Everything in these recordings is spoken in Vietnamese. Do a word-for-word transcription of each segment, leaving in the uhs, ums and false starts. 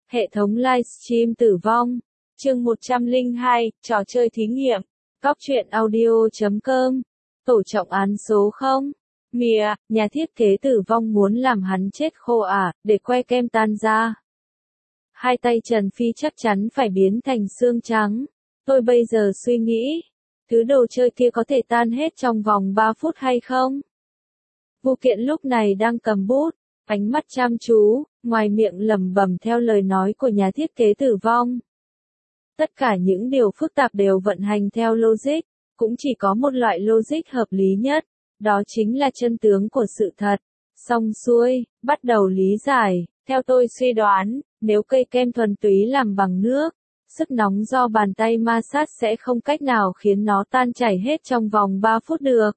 Hệ thống livestream tử vong. Chương một trăm lẻ hai, trò chơi thí nghiệm. Cóc truyện audio chấm com. Tổ trọng án số không. Mìa, nhà thiết kế tử vong muốn làm hắn chết khô à, để que kem tan ra. Hai tay Trần Phi chắc chắn phải biến thành xương trắng. Tôi bây giờ suy nghĩ, thứ đồ chơi kia có thể tan hết trong vòng ba phút hay không? Vụ kiện lúc này đang cầm bút, ánh mắt chăm chú, ngoài miệng lẩm bẩm theo lời nói của nhà thiết kế tử vong. Tất cả những điều phức tạp đều vận hành theo logic, cũng chỉ có một loại logic hợp lý nhất, đó chính là chân tướng của sự thật. Xong xuôi, bắt đầu lý giải, theo tôi suy đoán, nếu cây kem thuần túy làm bằng nước, sức nóng do bàn tay ma sát sẽ không cách nào khiến nó tan chảy hết trong vòng ba phút được.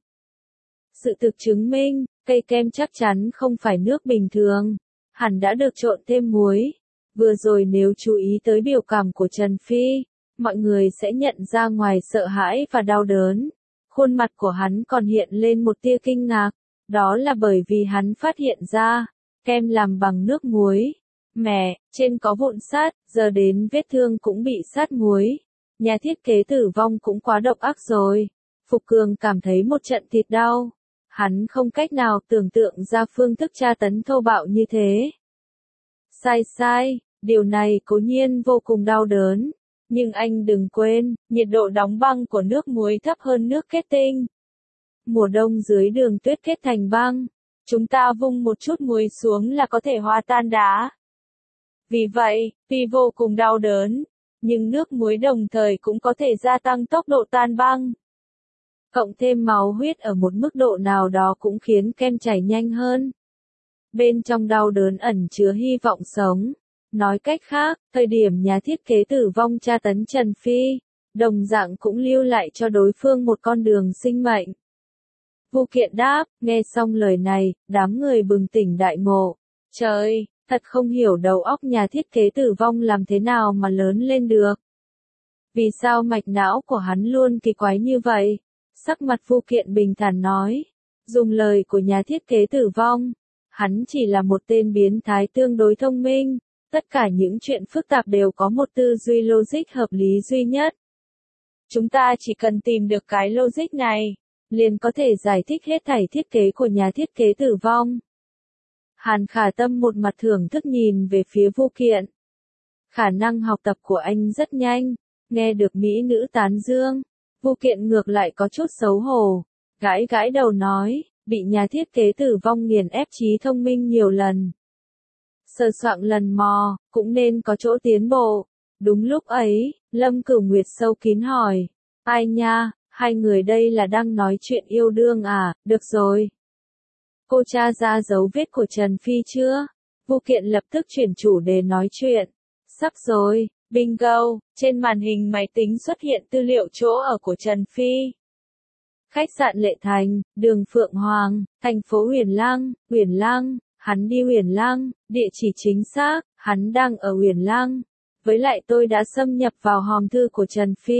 Sự thực chứng minh, cây kem chắc chắn không phải nước bình thường, hẳn đã được trộn thêm muối. Vừa rồi nếu chú ý tới biểu cảm của Trần Phi, mọi người sẽ nhận ra ngoài sợ hãi và đau đớn, khuôn mặt của hắn còn hiện lên một tia kinh ngạc, đó là bởi vì hắn phát hiện ra, kem làm bằng nước muối. Mẹ, trên có vụn sắt, giờ đến vết thương cũng bị sát muối. Nhà thiết kế tử vong cũng quá độc ác rồi. Phục Cường cảm thấy một trận thịt đau. Hắn không cách nào tưởng tượng ra phương thức tra tấn thô bạo như thế. Sai sai, điều này cố nhiên vô cùng đau đớn. Nhưng anh đừng quên, nhiệt độ đóng băng của nước muối thấp hơn nước kết tinh. Mùa đông dưới đường tuyết kết thành băng. Chúng ta vung một chút muối xuống là có thể hòa tan đá. Vì vậy, tuy vô cùng đau đớn, nhưng nước muối đồng thời cũng có thể gia tăng tốc độ tan băng. Cộng thêm máu huyết ở một mức độ nào đó cũng khiến kem chảy nhanh hơn. Bên trong đau đớn ẩn chứa hy vọng sống. Nói cách khác, thời điểm nhà thiết kế tử vong tra tấn Trần Phi, đồng dạng cũng lưu lại cho đối phương một con đường sinh mệnh. Vụ kiện đáp, nghe xong lời này, đám người bừng tỉnh đại ngộ. Trời, thật không hiểu đầu óc nhà thiết kế tử vong làm thế nào mà lớn lên được. Vì sao mạch não của hắn luôn kỳ quái như vậy? Sắc mặt Vụ kiện bình thản nói. Dùng lời của nhà thiết kế tử vong, hắn chỉ là một tên biến thái tương đối thông minh. Tất cả những chuyện phức tạp đều có một tư duy logic hợp lý duy nhất. Chúng ta chỉ cần tìm được cái logic này, liền có thể giải thích hết thảy thiết kế của nhà thiết kế tử vong. Hàn Khả Tâm một mặt thưởng thức nhìn về phía Vụ kiện. Khả năng học tập của anh rất nhanh, nghe được mỹ nữ tán dương. Vụ kiện ngược lại có chút xấu hổ, gãi gãi đầu nói, bị nhà thiết kế tử vong nghiền ép trí thông minh nhiều lần. Sờ soạng lần mò, cũng nên có chỗ tiến bộ. Đúng lúc ấy, Lâm Cửu Nguyệt sâu kín hỏi, ai nha, hai người đây là đang nói chuyện yêu đương à, được rồi. Cô tra ra dấu vết của Trần Phi chưa? Vụ kiện lập tức chuyển chủ đề nói chuyện. Sắp rồi, bingo, trên màn hình máy tính xuất hiện tư liệu chỗ ở của Trần Phi. Khách sạn Lệ Thành, đường Phượng Hoàng, thành phố Huyền Lăng, Huyền Lăng. Hắn đi Huyền Lăng, địa chỉ chính xác, hắn đang ở Huyền Lăng. Với lại tôi đã xâm nhập vào hòm thư của Trần Phi.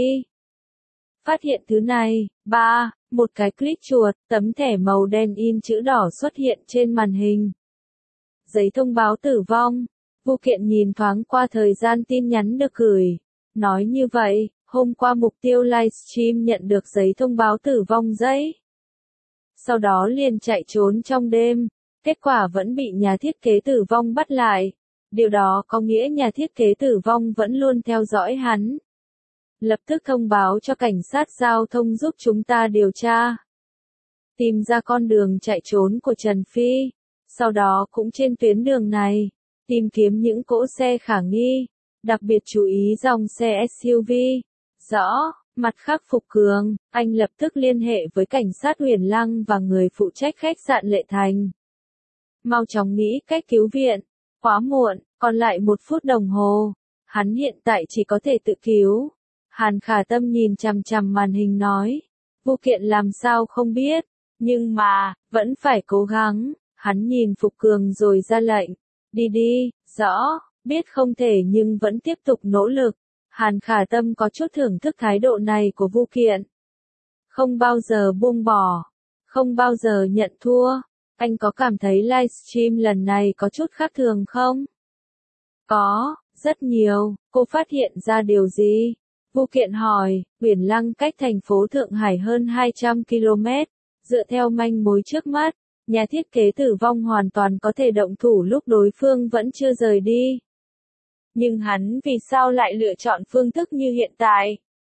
Phát hiện thứ này, ba, một cái click chuột, tấm thẻ màu đen in chữ đỏ xuất hiện trên màn hình. Giấy thông báo tử vong. Vụ kiện nhìn thoáng qua thời gian tin nhắn được gửi. Nói như vậy, hôm qua mục tiêu livestream nhận được giấy thông báo tử vong giấy. Sau đó liền chạy trốn trong đêm. Kết quả vẫn bị nhà thiết kế tử vong bắt lại. Điều đó có nghĩa nhà thiết kế tử vong vẫn luôn theo dõi hắn. Lập tức thông báo cho cảnh sát giao thông giúp chúng ta điều tra. Tìm ra con đường chạy trốn của Trần Phi. Sau đó cũng trên tuyến đường này, tìm kiếm những cỗ xe khả nghi. Đặc biệt chú ý dòng xe ét u vê. Rõ, mặt khác Phục Cường, anh lập tức liên hệ với cảnh sát Huyền Lăng và người phụ trách khách sạn Lệ Thành. Mau chóng nghĩ cách cứu viện. Quá muộn, còn lại một phút đồng hồ. Hắn hiện tại chỉ có thể tự cứu. Hàn Khả Tâm nhìn chằm chằm màn hình nói. Vụ kiện làm sao không biết. Nhưng mà, vẫn phải cố gắng. Hắn nhìn Phục Cường rồi ra lệnh. Đi đi, rõ, biết không thể nhưng vẫn tiếp tục nỗ lực. Hàn Khả Tâm có chút thưởng thức thái độ này của Vụ kiện. Không bao giờ buông bỏ. Không bao giờ nhận thua. Anh có cảm thấy livestream lần này có chút khác thường không? Có, Rất nhiều, cô phát hiện ra điều gì? Vu Kiện hỏi, Uyển Lăng cách thành phố Thượng Hải hơn hai trăm ki lô mét, dựa theo manh mối trước mắt, nhà thiết kế tử vong hoàn toàn có thể động thủ lúc đối phương vẫn chưa rời đi. Nhưng hắn vì sao lại lựa chọn phương thức như hiện tại?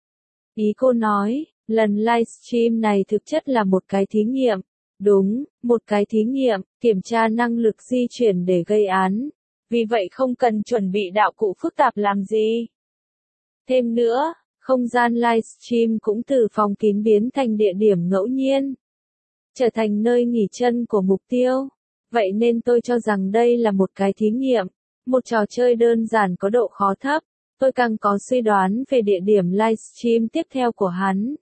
Ý cô nói, lần livestream này thực chất là một cái thí nghiệm. Đúng, một cái thí nghiệm, kiểm tra năng lực di chuyển để gây án. Vì vậy không cần chuẩn bị đạo cụ phức tạp làm gì. Thêm nữa, không gian livestream cũng từ phòng kín biến thành địa điểm ngẫu nhiên, trở thành nơi nghỉ chân của mục tiêu. Vậy nên tôi cho rằng đây là một cái thí nghiệm, một trò chơi đơn giản có độ khó thấp. Tôi càng có suy đoán về địa điểm livestream tiếp theo của hắn.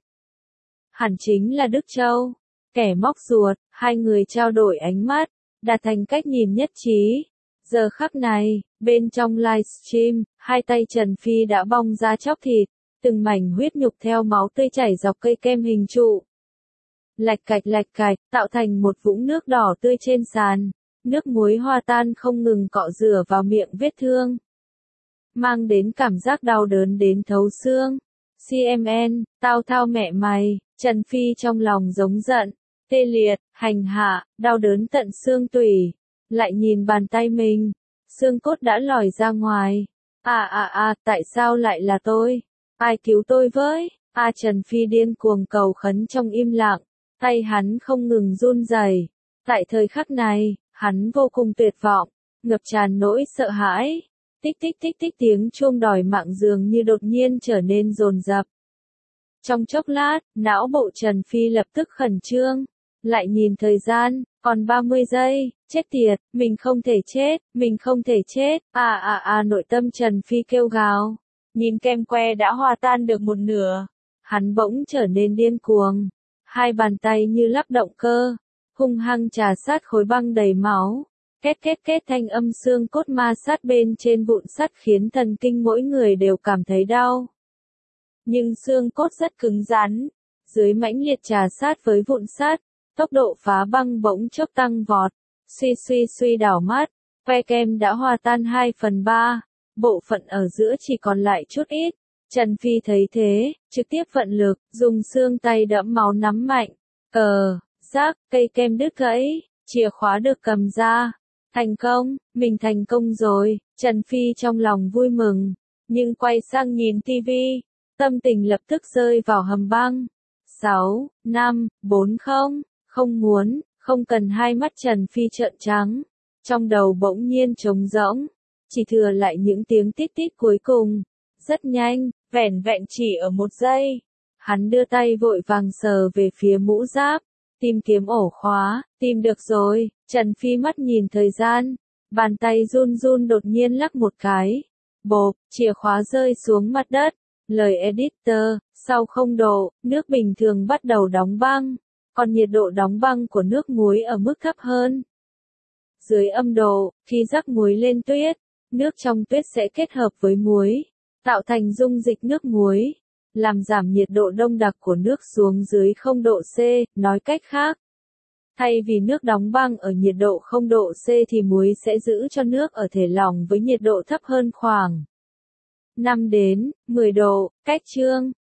Hẳn chính là Đức Châu. Kẻ móc ruột, hai người trao đổi ánh mắt, đạt thành cách nhìn nhất trí. Giờ khắc này, bên trong livestream, hai tay Trần Phi đã bong ra chóc thịt, từng mảnh huyết nhục theo máu tươi chảy dọc cây kem hình trụ. Lạch cạch lạch cạch, tạo thành một vũng nước đỏ tươi trên sàn, nước muối hoa tan không ngừng cọ rửa vào miệng vết thương, mang đến cảm giác đau đớn đến thấu xương. xê em en, tao thao mẹ mày, Trần Phi trong lòng giống giận, tê liệt, hành hạ, đau đớn tận xương tủy. Lại nhìn bàn tay mình, xương cốt đã lòi ra ngoài. À à à, tại sao lại là tôi? Ai cứu tôi với? À Trần Phi điên cuồng cầu khấn trong im lặng, tay hắn không ngừng run rẩy. Tại thời khắc này, hắn vô cùng tuyệt vọng, ngập tràn nỗi sợ hãi. Tích tích tích tích tiếng chuông đòi mạng dường như đột nhiên trở nên dồn dập. Trong chốc lát, não bộ Trần Phi lập tức khẩn trương. Lại nhìn thời gian, còn ba mươi giây, chết tiệt, mình không thể chết, mình không thể chết, à à à nội tâm Trần Phi kêu gào. Nhìn kem que đã hòa tan được một nửa, hắn bỗng trở nên điên cuồng. Hai bàn tay như lắp động cơ, hung hăng trà sát khối băng đầy máu. Két két két thanh âm xương cốt ma sát bên trên vụn sắt khiến thần kinh mỗi người đều cảm thấy đau. Nhưng xương cốt rất cứng rắn, dưới mãnh liệt trà sát với vụn sắt, tốc độ phá băng bỗng chốc tăng vọt. Suy suy suy đảo mắt, que kem đã hòa tan hai phần ba, bộ phận ở giữa chỉ còn lại chút ít. Trần Phi thấy thế, trực tiếp vận lực, dùng xương tay đẫm máu nắm mạnh. Cờ, rác, cây kem đứt gãy, chìa khóa được cầm ra. Thành công, mình thành công rồi, Trần Phi trong lòng vui mừng. Nhưng quay sang nhìn tivi, tâm tình lập tức rơi vào hầm băng. sáu, năm, bốn không, không muốn, không cần. Hai mắt Trần Phi trợn trắng. Trong đầu bỗng nhiên trống rỗng, chỉ thừa lại những tiếng tít tít cuối cùng. Rất nhanh, vẻn vẹn chỉ ở một giây. Hắn đưa tay vội vàng sờ về phía mũ giáp, tìm kiếm ổ khóa, tìm được rồi. Trần Phi mắt nhìn thời gian, bàn tay run run đột nhiên lắc một cái. Bộp, chìa khóa rơi xuống mặt đất. Lời editor, sau không độ, nước bình thường bắt đầu đóng băng, còn nhiệt độ đóng băng của nước muối ở mức thấp hơn. Dưới âm độ, khi rắc muối lên tuyết, nước trong tuyết sẽ kết hợp với muối, tạo thành dung dịch nước muối, làm giảm nhiệt độ đông đặc của nước xuống dưới không độ C, nói cách khác. Thay vì nước đóng băng ở nhiệt độ không độ C thì muối sẽ giữ cho nước ở thể lỏng với nhiệt độ thấp hơn khoảng năm đến mười độ. Cách chương